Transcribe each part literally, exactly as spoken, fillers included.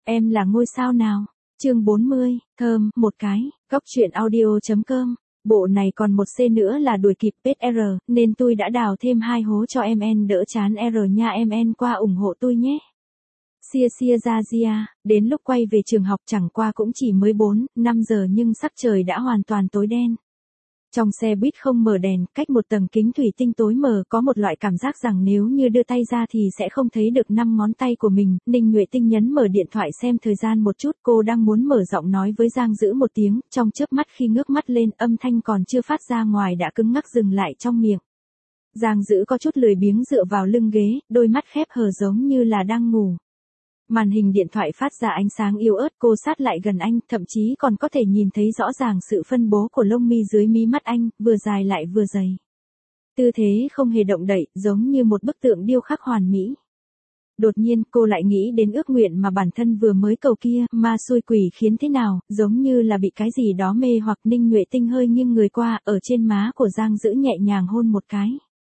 Em là ngôi sao nào? Chương bốn mươi, thơm, một cái, góc truyện audio.com. Bộ này còn một C nữa là đuổi kịp page R, nên tôi đã đào thêm hai hố cho em en đỡ chán R nha, em en qua ủng hộ tôi nhé. Xia xia ra Gia, đến lúc quay về trường học chẳng qua cũng chỉ mới bốn, năm giờ nhưng sắc trời đã hoàn toàn tối đen. Trong xe buýt không mở đèn, cách một tầng kính thủy tinh tối mờ có một loại cảm giác rằng nếu như đưa tay ra thì sẽ không thấy được năm ngón tay của mình. Ninh Nhuệ Tinh nhấn mở điện thoại xem thời gian một chút, cô đang muốn mở giọng nói với Giang Dữ một tiếng, trong chớp mắt khi ngước mắt lên âm thanh còn chưa phát ra ngoài đã cứng ngắc dừng lại trong miệng. Giang Dữ có chút lười biếng dựa vào lưng ghế, đôi mắt khép hờ giống như là đang ngủ. Màn hình điện thoại phát ra ánh sáng yếu ớt, cô sát lại gần anh, thậm chí còn có thể nhìn thấy rõ ràng sự phân bố của lông mi dưới mí mắt anh, vừa dài lại vừa dày. Tư thế không hề động đậy, giống như một bức tượng điêu khắc hoàn mỹ. Đột nhiên cô lại nghĩ đến ước nguyện mà bản thân vừa mới cầu kia, ma xui quỷ khiến thế nào, giống như là bị cái gì đó mê hoặc. Ninh Nhuệ Tinh hơi nghiêng người qua, ở trên má của Giang Dữ nhẹ nhàng hôn một cái.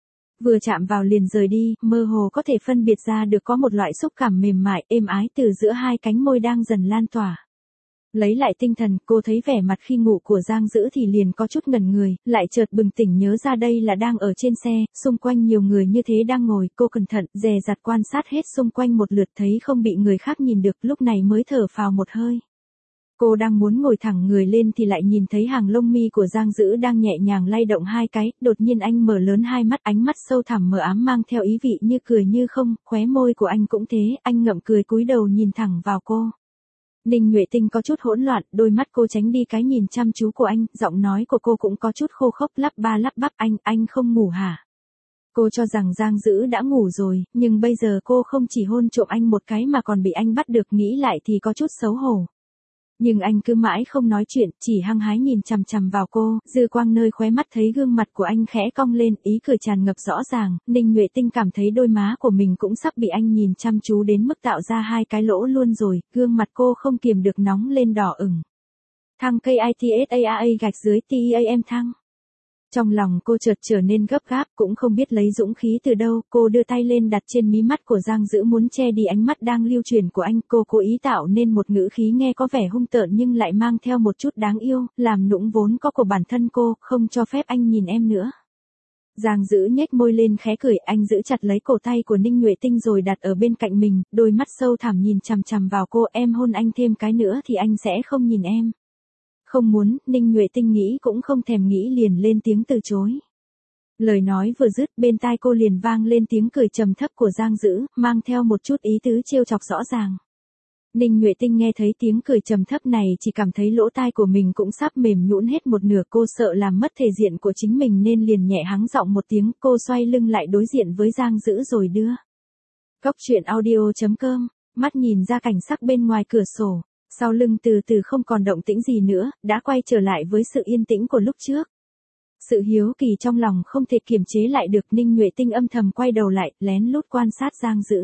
Vừa chạm vào liền rời đi, mơ hồ có thể phân biệt ra được có một loại xúc cảm mềm mại, êm ái từ giữa hai cánh môi đang dần lan tỏa. Lấy lại tinh thần, cô thấy vẻ mặt khi ngủ của Giang Dữ thì liền có chút ngẩn người, lại chợt bừng tỉnh nhớ ra đây là đang ở trên xe, xung quanh nhiều người như thế đang ngồi, cô cẩn thận, dè dặt quan sát hết xung quanh một lượt thấy không bị người khác nhìn được, lúc này mới thở phào một hơi. Cô đang muốn ngồi thẳng người lên thì lại nhìn thấy hàng lông mi của Giang Dữ đang nhẹ nhàng lay động hai cái, đột nhiên anh mở lớn hai mắt, ánh mắt sâu thẳm mờ ám mang theo ý vị như cười như không, khóe môi của anh cũng thế, anh ngậm cười cúi đầu nhìn thẳng vào cô. Ninh Nhuệ Tinh có chút hỗn loạn, đôi mắt cô tránh đi cái nhìn chăm chú của anh, giọng nói của cô cũng có chút khô khốc, lắp ba lắp bắp, anh, anh không ngủ hả? Cô cho rằng Giang Dữ đã ngủ rồi, nhưng bây giờ cô không chỉ hôn trộm anh một cái mà còn bị anh bắt được, nghĩ lại thì có chút xấu hổ. Nhưng anh cứ mãi không nói chuyện, chỉ hăng hái nhìn chằm chằm vào cô, dư quang nơi khóe mắt thấy gương mặt của anh khẽ cong lên, ý cười tràn ngập rõ ràng. Ninh Nhuệ Tinh cảm thấy đôi má của mình cũng sắp bị anh nhìn chăm chú đến mức tạo ra hai cái lỗ luôn rồi, gương mặt cô không kiềm được nóng lên đỏ ửng. Thăng KITSAA gạch dưới TEAM thăng. Trong lòng cô chợt trở nên gấp gáp, cũng không biết lấy dũng khí từ đâu, cô đưa tay lên đặt trên mí mắt của Giang Dữ muốn che đi ánh mắt đang lưu truyền của anh, cô cố ý tạo nên một ngữ khí nghe có vẻ hung tợn nhưng lại mang theo một chút đáng yêu, làm nũng vốn có của bản thân cô, không cho phép anh nhìn em nữa. Giang Dữ nhếch môi lên khẽ cười, anh giữ chặt lấy cổ tay của Ninh Nhuệ Tinh rồi đặt ở bên cạnh mình, đôi mắt sâu thẳm nhìn chằm chằm vào cô, em hôn anh thêm cái nữa thì anh sẽ không nhìn em. Không muốn, Ninh Nhuệ Tinh nghĩ cũng không thèm nghĩ liền lên tiếng từ chối. Lời nói vừa dứt, bên tai cô liền vang lên tiếng cười trầm thấp của Giang Dữ, mang theo một chút ý tứ trêu chọc rõ ràng. Ninh Nhuệ Tinh nghe thấy tiếng cười trầm thấp này chỉ cảm thấy lỗ tai của mình cũng sắp mềm nhũn hết một nửa, cô sợ làm mất thể diện của chính mình nên liền nhẹ hắng giọng một tiếng, cô xoay lưng lại đối diện với Giang Dữ rồi đưa. Góc truyện audio.com, mắt nhìn ra cảnh sắc bên ngoài cửa sổ. Sau lưng từ từ không còn động tĩnh gì nữa, đã quay trở lại với sự yên tĩnh của lúc trước. Sự hiếu kỳ trong lòng không thể kiềm chế lại được, Ninh Nhuệ Tinh âm thầm quay đầu lại, lén lút quan sát Giang Dữ.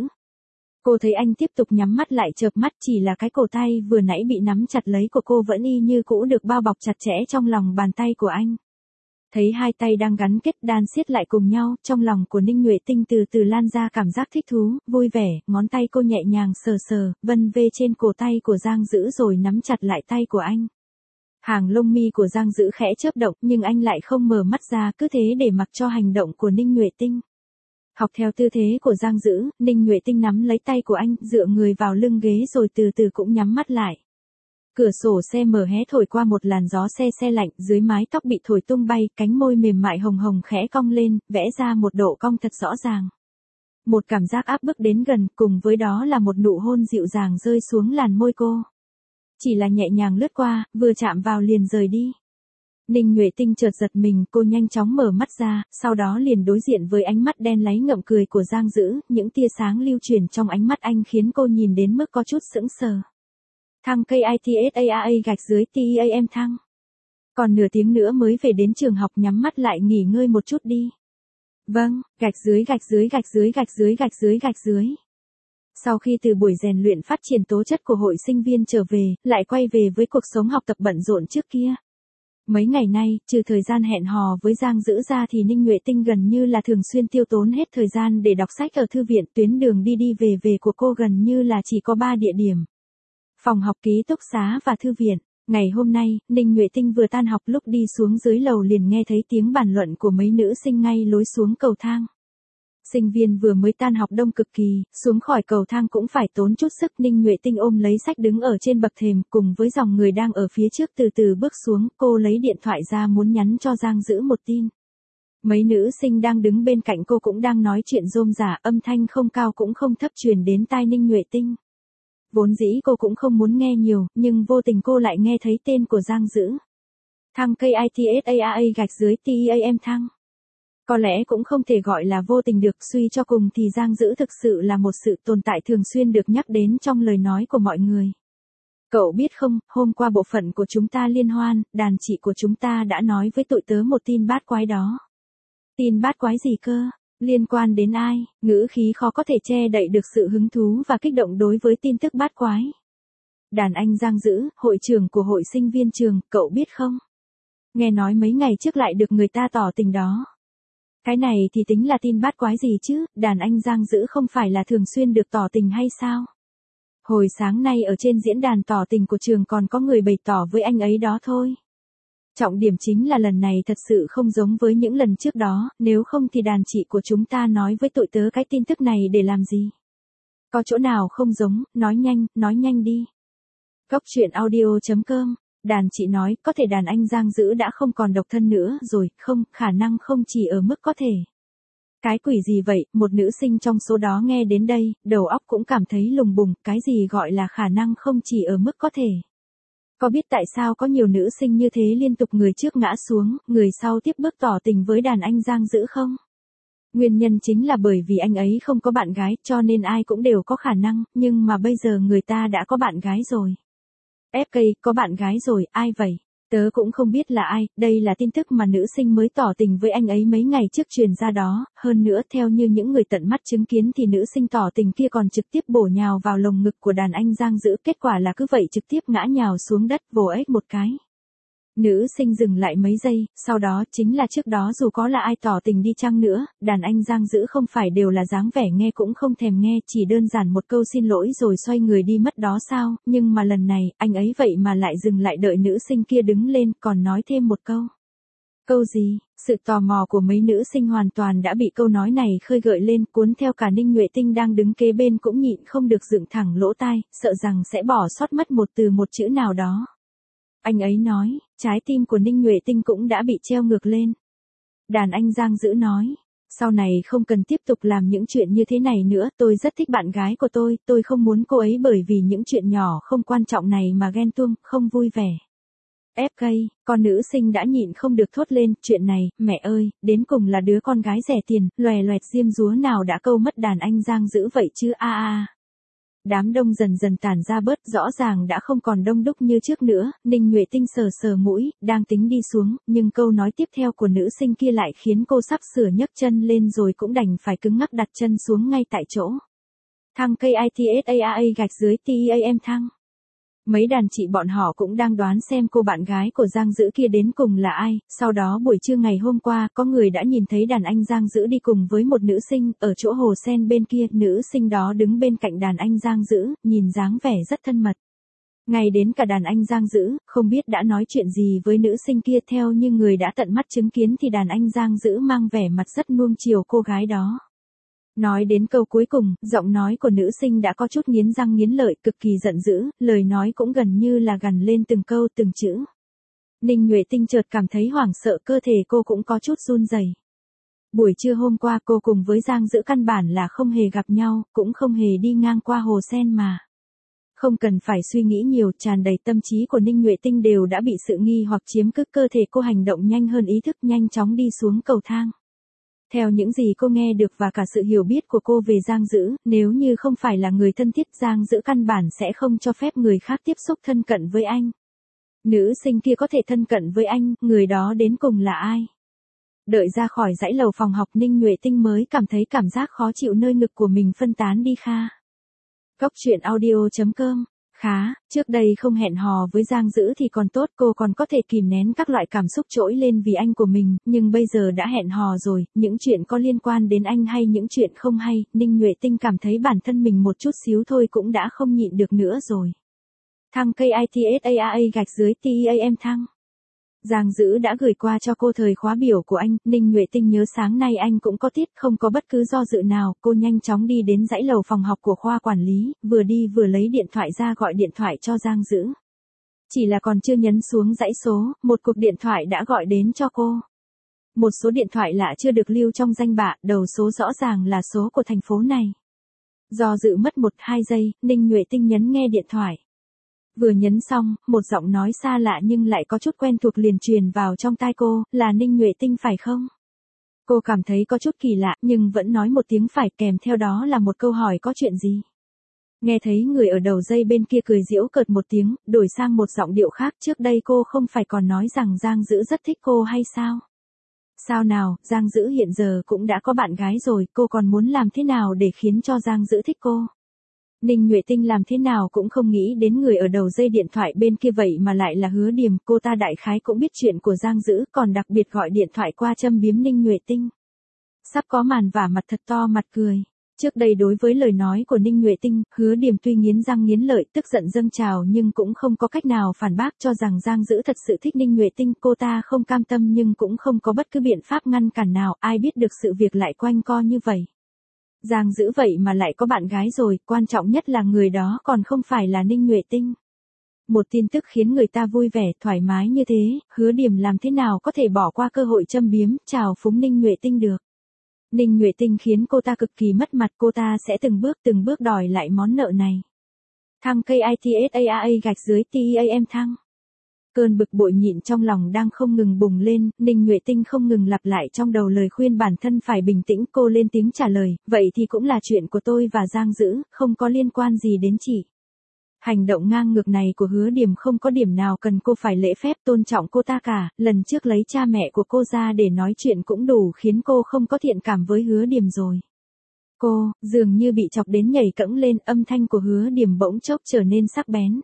Cô thấy anh tiếp tục nhắm mắt lại chợp mắt, chỉ là cái cổ tay vừa nãy bị nắm chặt lấy của cô vẫn y như cũ được bao bọc chặt chẽ trong lòng bàn tay của anh. Thấy hai tay đang gắn kết đan siết lại cùng nhau, trong lòng của Ninh Nhuệ Tinh từ từ lan ra cảm giác thích thú, vui vẻ, ngón tay cô nhẹ nhàng sờ sờ, vân vê trên cổ tay của Giang Dữ rồi nắm chặt lại tay của anh. Hàng lông mi của Giang Dữ khẽ chớp động nhưng anh lại không mở mắt ra, cứ thế để mặc cho hành động của Ninh Nhuệ Tinh. Học theo tư thế của Giang Dữ, Ninh Nhuệ Tinh nắm lấy tay của anh, dựa người vào lưng ghế rồi từ từ cũng nhắm mắt lại. Cửa sổ xe mở hé thổi qua một làn gió xe xe lạnh, dưới mái tóc bị thổi tung bay, cánh môi mềm mại hồng hồng khẽ cong lên, vẽ ra một độ cong thật rõ ràng. Một cảm giác áp bức đến gần, cùng với đó là một nụ hôn dịu dàng rơi xuống làn môi cô. Chỉ là nhẹ nhàng lướt qua, vừa chạm vào liền rời đi. Ninh Nhuệ Tinh chợt giật mình, cô nhanh chóng mở mắt ra, sau đó liền đối diện với ánh mắt đen láy ngậm cười của Giang Dữ, những tia sáng lưu truyền trong ánh mắt anh khiến cô nhìn đến mức có chút sững sờ. Thăng KITSAA gạch dưới TEAM thăng. Còn nửa tiếng nữa mới về đến trường học, nhắm mắt lại nghỉ ngơi một chút đi. Vâng, gạch dưới gạch dưới gạch dưới gạch dưới gạch dưới gạch dưới. Sau khi từ buổi rèn luyện phát triển tố chất của hội sinh viên trở về, lại quay về với cuộc sống học tập bận rộn trước kia. Mấy ngày nay, trừ thời gian hẹn hò với Giang Dữ ra thì Ninh Nhuệ Tinh gần như là thường xuyên tiêu tốn hết thời gian để đọc sách ở thư viện, tuyến đường đi đi về về của cô gần như là chỉ có ba địa điểm. Phòng học ký túc xá và thư viện. Ngày hôm nay, Ninh Nhuệ Tinh vừa tan học lúc đi xuống dưới lầu liền nghe thấy tiếng bàn luận của mấy nữ sinh ngay lối xuống cầu thang. Sinh viên vừa mới tan học đông cực kỳ, xuống khỏi cầu thang cũng phải tốn chút sức. Ninh Nhuệ Tinh ôm lấy sách đứng ở trên bậc thềm cùng với dòng người đang ở phía trước từ từ bước xuống. Cô lấy điện thoại ra muốn nhắn cho Giang Dữ một tin. Mấy nữ sinh đang đứng bên cạnh cô cũng đang nói chuyện rôm rả, âm thanh không cao cũng không thấp truyền đến tai Ninh Nhuệ Tinh. Vốn dĩ cô cũng không muốn nghe nhiều, nhưng vô tình cô lại nghe thấy tên của Giang Dữ. Thăng KITSAA gạch dưới TEAM thăng. Có lẽ cũng không thể gọi là vô tình được, suy cho cùng thì Giang Dữ thực sự là một sự tồn tại thường xuyên được nhắc đến trong lời nói của mọi người. Cậu biết không, hôm qua bộ phận của chúng ta liên hoan, đàn chị của chúng ta đã nói với tụi tớ một tin bát quái đó. Tin bát quái gì cơ? Liên quan đến ai? Ngữ khí khó có thể che đậy được sự hứng thú và kích động đối với tin tức bát quái. Đàn anh Giang Dữ, hội trưởng của hội sinh viên trường, cậu biết không? Nghe nói mấy ngày trước lại được người ta tỏ tình đó. Cái này thì tính là tin bát quái gì chứ, đàn anh Giang Dữ không phải là thường xuyên được tỏ tình hay sao? Hồi sáng nay ở trên diễn đàn tỏ tình của trường còn có người bày tỏ với anh ấy đó thôi. Trọng điểm chính là lần này thật sự không giống với những lần trước đó, nếu không thì đàn chị của chúng ta nói với tụi tớ cái tin tức này để làm gì? Có chỗ nào không giống, nói nhanh, nói nhanh đi. Góc truyện audio chấm com, đàn chị nói, có thể đàn anh Giang Dữ đã không còn độc thân nữa rồi, không, khả năng không chỉ ở mức có thể. Cái quỷ gì vậy, một nữ sinh trong số đó nghe đến đây, đầu óc cũng cảm thấy lùng bùng, cái gì gọi là khả năng không chỉ ở mức có thể. Có biết tại sao có nhiều nữ sinh như thế liên tục người trước ngã xuống, người sau tiếp bước tỏ tình với đàn anh Giang Dữ không? Nguyên nhân chính là bởi vì anh ấy không có bạn gái, cho nên ai cũng đều có khả năng, nhưng mà bây giờ người ta đã có bạn gái rồi. ép ca có bạn gái rồi, ai vậy? Tớ cũng không biết là ai, đây là tin tức mà nữ sinh mới tỏ tình với anh ấy mấy ngày trước truyền ra đó, hơn nữa theo như những người tận mắt chứng kiến thì nữ sinh tỏ tình kia còn trực tiếp bổ nhào vào lồng ngực của đàn anh Giang Dữ, kết quả là cứ vậy trực tiếp ngã nhào xuống đất vồ ếch một cái. Nữ sinh dừng lại mấy giây, sau đó chính là trước đó dù có là ai tỏ tình đi chăng nữa, đàn anh Giang Dữ không phải đều là dáng vẻ nghe cũng không thèm nghe, chỉ đơn giản một câu xin lỗi rồi xoay người đi mất đó sao, nhưng mà lần này, anh ấy vậy mà lại dừng lại đợi nữ sinh kia đứng lên, còn nói thêm một câu. Câu gì? Sự tò mò của mấy nữ sinh hoàn toàn đã bị câu nói này khơi gợi lên, cuốn theo cả Ninh Nhuệ Tinh đang đứng kế bên cũng nhịn không được dựng thẳng lỗ tai, sợ rằng sẽ bỏ sót mất một từ một chữ nào đó. Anh ấy nói, trái tim của Ninh Nhuệ Tinh cũng đã bị treo ngược lên. Đàn anh Giang Dữ nói, sau này không cần tiếp tục làm những chuyện như thế này nữa, tôi rất thích bạn gái của tôi, tôi không muốn cô ấy bởi vì những chuyện nhỏ không quan trọng này mà ghen tuông, không vui vẻ. ép ca, con nữ sinh đã nhịn không được thốt lên, chuyện này, mẹ ơi, đến cùng là đứa con gái rẻ tiền, loè loẹt diêm dúa nào đã câu mất đàn anh Giang Dữ vậy chứ a a. Đám đông dần dần tản ra bớt, rõ ràng đã không còn đông đúc như trước nữa, Ninh Nhuệ Tinh sờ sờ mũi, đang tính đi xuống, nhưng câu nói tiếp theo của nữ sinh kia lại khiến cô sắp sửa nhấc chân lên rồi cũng đành phải cứng ngắc đặt chân xuống ngay tại chỗ. Thăng KITSAA gạch dưới TEAM thăng. Mấy đàn chị bọn họ cũng đang đoán xem cô bạn gái của Giang Dữ kia đến cùng là ai, sau đó buổi trưa ngày hôm qua, có người đã nhìn thấy đàn anh Giang Dữ đi cùng với một nữ sinh, ở chỗ hồ sen bên kia, nữ sinh đó đứng bên cạnh đàn anh Giang Dữ, nhìn dáng vẻ rất thân mật. Ngay đến cả đàn anh Giang Dữ, không biết đã nói chuyện gì với nữ sinh kia, theo như người đã tận mắt chứng kiến thì đàn anh Giang Dữ mang vẻ mặt rất nuông chiều cô gái đó. Nói đến câu cuối cùng, giọng nói của nữ sinh đã có chút nghiến răng nghiến lợi, cực kỳ giận dữ, lời nói cũng gần như là gằn lên từng câu từng chữ. Ninh Nhuệ Tinh chợt cảm thấy hoảng sợ, cơ thể cô cũng có chút run rẩy. Buổi trưa hôm qua cô cùng với Giang Dữ căn bản là không hề gặp nhau, cũng không hề đi ngang qua hồ sen mà. Không cần phải suy nghĩ nhiều, tràn đầy tâm trí của Ninh Nhuệ Tinh đều đã bị sự nghi hoặc chiếm cứ, cơ thể cô hành động nhanh hơn ý thức, nhanh chóng đi xuống cầu thang. Theo những gì cô nghe được và cả sự hiểu biết của cô về Giang Dữ, nếu như không phải là người thân thiết, Giang Dữ căn bản sẽ không cho phép người khác tiếp xúc thân cận với anh. Nữ sinh kia có thể thân cận với anh, người đó đến cùng là ai? Đợi ra khỏi dãy lầu phòng học, Ninh Nhuệ Tinh mới cảm thấy cảm giác khó chịu nơi ngực của mình phân tán đi kha. Góc truyện audio chấm com. Khá, trước đây không hẹn hò với Giang Dữ thì còn tốt, cô còn có thể kìm nén các loại cảm xúc trỗi lên vì anh của mình, nhưng bây giờ đã hẹn hò rồi, những chuyện có liên quan đến anh hay những chuyện không hay, Ninh Nhuệ Tinh cảm thấy bản thân mình một chút xíu thôi cũng đã không nhịn được nữa rồi. Thăng cây i tê ét a a gạch dưới TEAM thăng. Giang Dữ đã gửi qua cho cô thời khóa biểu của anh, Ninh Nhuệ Tinh nhớ sáng nay anh cũng có tiết, không có bất cứ do dự nào, cô nhanh chóng đi đến dãy lầu phòng học của khoa quản lý, vừa đi vừa lấy điện thoại ra gọi điện thoại cho Giang Dữ. Chỉ là còn chưa nhấn xuống dãy số, một cuộc điện thoại đã gọi đến cho cô. Một số điện thoại lạ chưa được lưu trong danh bạ, đầu số rõ ràng là số của thành phố này. Do dự mất một hai giây, Ninh Nhuệ Tinh nhấn nghe điện thoại. Vừa nhấn xong, một giọng nói xa lạ nhưng lại có chút quen thuộc liền truyền vào trong tai cô, là Ninh Nhuệ Tinh phải không? Cô cảm thấy có chút kỳ lạ nhưng vẫn nói một tiếng phải, kèm theo đó là một câu hỏi có chuyện gì. Nghe thấy người ở đầu dây bên kia cười giễu cợt một tiếng, đổi sang một giọng điệu khác, trước đây cô không phải còn nói rằng Giang Dữ rất thích cô hay sao? Sao nào, Giang Dữ hiện giờ cũng đã có bạn gái rồi, cô còn muốn làm thế nào để khiến cho Giang Dữ thích cô? Ninh Nhuệ Tinh làm thế nào cũng không nghĩ đến người ở đầu dây điện thoại bên kia vậy mà lại là Hứa Điềm, cô ta đại khái cũng biết chuyện của Giang Dữ, còn đặc biệt gọi điện thoại qua châm biếm Ninh Nhuệ Tinh. Sắp có màn vả mặt thật to mặt cười. Trước đây đối với lời nói của Ninh Nhuệ Tinh, Hứa Điềm tuy nghiến răng nghiến lợi, tức giận dâng trào nhưng cũng không có cách nào phản bác, cho rằng Giang Dữ thật sự thích Ninh Nhuệ Tinh, cô ta không cam tâm nhưng cũng không có bất cứ biện pháp ngăn cản nào, ai biết được sự việc lại quanh co như vậy. Giang Dữ vậy mà lại có bạn gái rồi, quan trọng nhất là người đó còn không phải là Ninh Nhuệ Tinh. Một tin tức khiến người ta vui vẻ, thoải mái như thế, Hứa Điềm làm thế nào có thể bỏ qua cơ hội châm biếm, chào phúng Ninh Nhuệ Tinh được. Ninh Nhuệ Tinh khiến cô ta cực kỳ mất mặt, cô ta sẽ từng bước từng bước đòi lại món nợ này. Thăng cây i tê ét a a gạch dưới TEAM thăng. Cơn bực bội nhịn trong lòng đang không ngừng bùng lên, Ninh Nhuệ Tinh không ngừng lặp lại trong đầu lời khuyên bản thân phải bình tĩnh, cô lên tiếng trả lời, vậy thì cũng là chuyện của tôi và Giang Dữ, không có liên quan gì đến chị. Hành động ngang ngược này của Hứa Điềm không có điểm nào cần cô phải lễ phép tôn trọng cô ta cả, lần trước lấy cha mẹ của cô ra để nói chuyện cũng đủ khiến cô không có thiện cảm với Hứa Điềm rồi. Cô, dường như bị chọc đến nhảy cẫng lên, âm thanh của Hứa Điềm bỗng chốc trở nên sắc bén.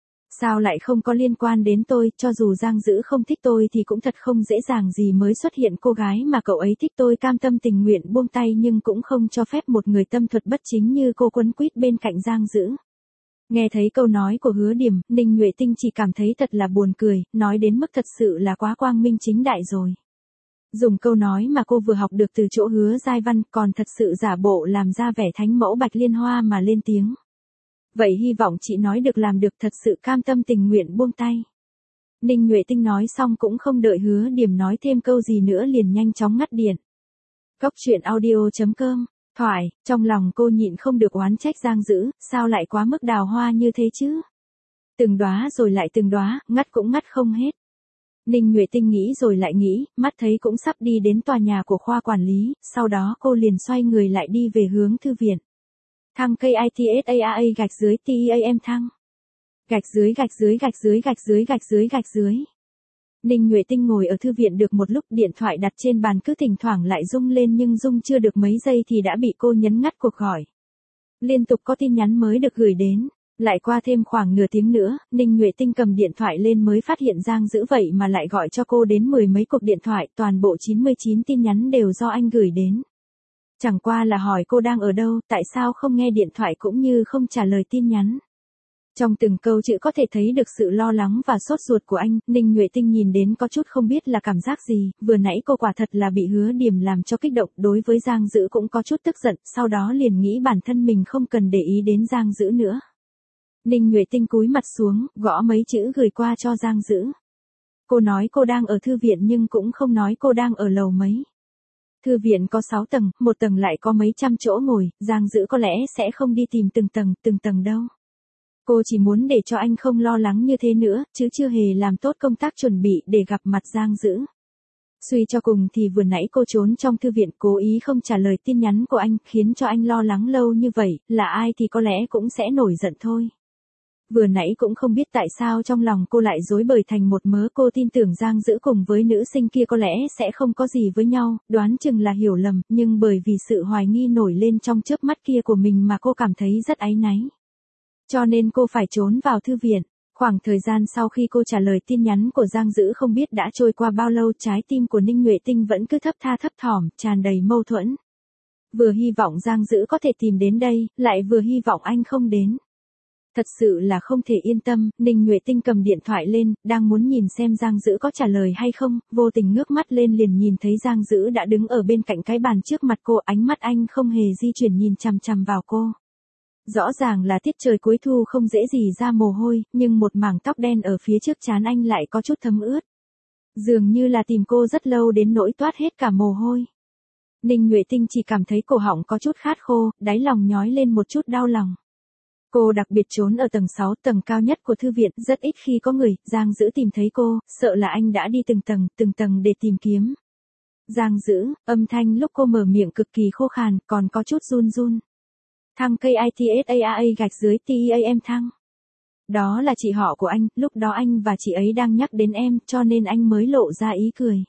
Sao lại không có liên quan đến tôi, cho dù Giang Dữ không thích tôi thì cũng thật không dễ dàng gì mới xuất hiện cô gái mà cậu ấy thích, tôi cam tâm tình nguyện buông tay nhưng cũng không cho phép một người tâm thuật bất chính như cô quấn quýt bên cạnh Giang Dữ. Nghe thấy câu nói của Hứa Điềm, Ninh Nhuệ Tinh chỉ cảm thấy thật là buồn cười, nói đến mức thật sự là quá quang minh chính đại rồi. Dùng câu nói mà cô vừa học được từ chỗ Hứa Giai Văn, còn thật sự giả bộ làm ra vẻ thánh mẫu Bạch Liên Hoa mà lên tiếng. Vậy hy vọng chị nói được làm được, thật sự cam tâm tình nguyện buông tay. Ninh Nhuệ Tinh nói xong cũng không đợi Hứa Điềm nói thêm câu gì nữa liền nhanh chóng ngắt điện. Cốc truyện audio chấm com. Thoại, trong lòng cô nhịn không được oán trách Giang Dữ, sao lại quá mức đào hoa như thế chứ? Từng đóa rồi lại từng đóa, ngắt cũng ngắt không hết. Ninh Nhuệ Tinh nghĩ rồi lại nghĩ, mắt thấy cũng sắp đi đến tòa nhà của khoa quản lý, sau đó cô liền xoay người lại đi về hướng thư viện. Thăng cây i tê ét a a gạch dưới TEAM thăng. Gạch dưới gạch dưới gạch dưới gạch dưới gạch dưới gạch dưới. Ninh Nhuệ Tinh ngồi ở thư viện được một lúc, điện thoại đặt trên bàn cứ thỉnh thoảng lại rung lên nhưng rung chưa được mấy giây thì đã bị cô nhấn ngắt cuộc gọi. Liên tục có tin nhắn mới được gửi đến. Lại qua thêm khoảng nửa tiếng nữa, Ninh Nhuệ Tinh cầm điện thoại lên mới phát hiện Giang Dữ vậy mà lại gọi cho cô đến mười mấy cuộc điện thoại, toàn bộ chín mươi chín tin nhắn đều do anh gửi đến. Chẳng qua là hỏi cô đang ở đâu, tại sao không nghe điện thoại cũng như không trả lời tin nhắn. Trong từng câu chữ có thể thấy được sự lo lắng và sốt ruột của anh, Ninh Nhuệ Tinh nhìn đến có chút không biết là cảm giác gì, vừa nãy cô quả thật là bị Hứa Điềm làm cho kích động, đối với Giang Dữ cũng có chút tức giận, sau đó liền nghĩ bản thân mình không cần để ý đến Giang Dữ nữa. Ninh Nhuệ Tinh cúi mặt xuống, gõ mấy chữ gửi qua cho Giang Dữ. Cô nói cô đang ở thư viện nhưng cũng không nói cô đang ở lầu mấy. Thư viện có sáu tầng, một tầng lại có mấy trăm chỗ ngồi, Giang Dữ có lẽ sẽ không đi tìm từng tầng, từng tầng đâu. Cô chỉ muốn để cho anh không lo lắng như thế nữa, chứ chưa hề làm tốt công tác chuẩn bị để gặp mặt Giang Dữ. Suy cho cùng thì vừa nãy cô trốn trong thư viện cố ý không trả lời tin nhắn của anh, khiến cho anh lo lắng lâu như vậy, là ai thì có lẽ cũng sẽ nổi giận thôi. Vừa nãy cũng không biết tại sao trong lòng cô lại rối bời thành một mớ, cô tin tưởng Giang Dữ cùng với nữ sinh kia có lẽ sẽ không có gì với nhau, đoán chừng là hiểu lầm, nhưng bởi vì sự hoài nghi nổi lên trong chớp mắt kia của mình mà cô cảm thấy rất áy náy. Cho nên cô phải trốn vào thư viện. Khoảng thời gian sau khi cô trả lời tin nhắn của Giang Dữ không biết đã trôi qua bao lâu, trái tim của Ninh Nhuệ Tinh vẫn cứ thấp tha thấp thỏm, tràn đầy mâu thuẫn. Vừa hy vọng Giang Dữ có thể tìm đến đây, lại vừa hy vọng anh không đến. Thật sự là không thể yên tâm, Ninh Nhuệ Tinh cầm điện thoại lên, đang muốn nhìn xem Giang Dữ có trả lời hay không, vô tình ngước mắt lên liền nhìn thấy Giang Dữ đã đứng ở bên cạnh cái bàn trước mặt cô, ánh mắt anh không hề di chuyển nhìn chằm chằm vào cô. Rõ ràng là tiết trời cuối thu không dễ gì ra mồ hôi, nhưng một mảng tóc đen ở phía trước trán anh lại có chút thấm ướt. Dường như là tìm cô rất lâu đến nỗi toát hết cả mồ hôi. Ninh Nhuệ Tinh chỉ cảm thấy cổ họng có chút khát khô, đáy lòng nhói lên một chút đau lòng. Cô đặc biệt trốn ở tầng sáu, tầng cao nhất của thư viện, rất ít khi có người, Giang Dữ tìm thấy cô, sợ là anh đã đi từng tầng, từng tầng để tìm kiếm. Giang Dữ, âm thanh lúc cô mở miệng cực kỳ khô khàn, còn có chút run run. Thăng K I T S A A A gạch dưới T E A M thăng. Đó là chị họ của anh, lúc đó anh và chị ấy đang nhắc đến em, cho nên anh mới lộ ra ý cười.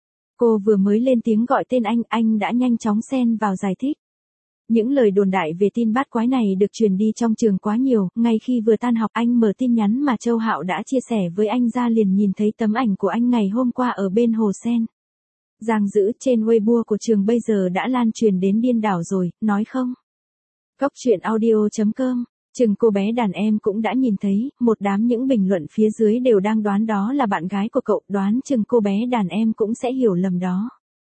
Cô vừa mới lên tiếng gọi tên anh, anh đã nhanh chóng xen vào giải thích. Những lời đồn đại về tin bát quái này được truyền đi trong trường quá nhiều, ngay khi vừa tan học anh mở tin nhắn mà Châu Hạo đã chia sẻ với anh ra liền nhìn thấy tấm ảnh của anh ngày hôm qua ở bên hồ sen. Giang Dữ trên Weibo của trường bây giờ đã lan truyền đến điên đảo rồi, nói không? Cốc truyện audio chấm com, chừng cô bé đàn em cũng đã nhìn thấy, một đám những bình luận phía dưới đều đang đoán đó là bạn gái của cậu, đoán chừng cô bé đàn em cũng sẽ hiểu lầm đó.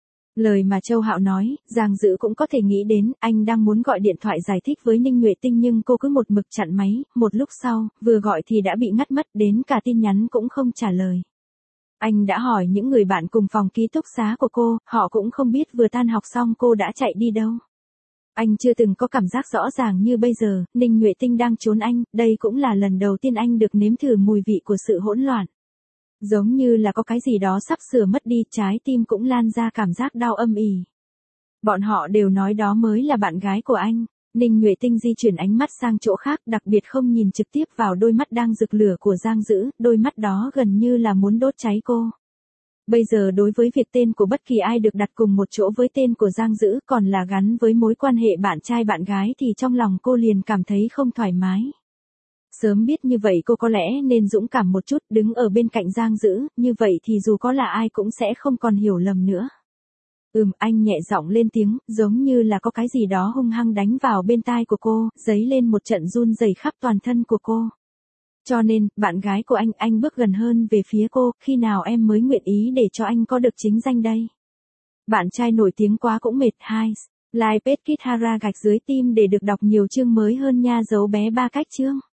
Lời mà Châu Hạo nói, Giang Dữ cũng có thể nghĩ đến, anh đang muốn gọi điện thoại giải thích với Ninh Nhuệ Tinh nhưng cô cứ một mực chặn máy, một lúc sau, vừa gọi thì đã bị ngắt mất, đến cả tin nhắn cũng không trả lời. Anh đã hỏi những người bạn cùng phòng ký túc xá của cô, họ cũng không biết vừa tan học xong cô đã chạy đi đâu. Anh chưa từng có cảm giác rõ ràng như bây giờ, Ninh Nhuệ Tinh đang trốn anh, đây cũng là lần đầu tiên anh được nếm thử mùi vị của sự hỗn loạn. Giống như là có cái gì đó sắp sửa mất đi, trái tim cũng lan ra cảm giác đau âm ỉ. Bọn họ đều nói đó mới là bạn gái của anh. Ninh Nhuệ Tinh di chuyển ánh mắt sang chỗ khác, đặc biệt không nhìn trực tiếp vào đôi mắt đang rực lửa của Giang Dữ, đôi mắt đó gần như là muốn đốt cháy cô. Bây giờ đối với việc tên của bất kỳ ai được đặt cùng một chỗ với tên của Giang Dữ còn là gắn với mối quan hệ bạn trai bạn gái thì trong lòng cô liền cảm thấy không thoải mái. Sớm biết như vậy cô có lẽ nên dũng cảm một chút, đứng ở bên cạnh Giang Dữ, như vậy thì dù có là ai cũng sẽ không còn hiểu lầm nữa. Ừm, anh nhẹ giọng lên tiếng, giống như là có cái gì đó hung hăng đánh vào bên tai của cô, dấy lên một trận run rẩy khắp toàn thân của cô. Cho nên, bạn gái của anh, anh bước gần hơn về phía cô, khi nào em mới nguyện ý để cho anh có được chính danh đây? Bạn trai nổi tiếng quá cũng mệt. Hai, like page Kithara gạch dưới tim để được đọc nhiều chương mới hơn nha, dấu bé ba cách chương.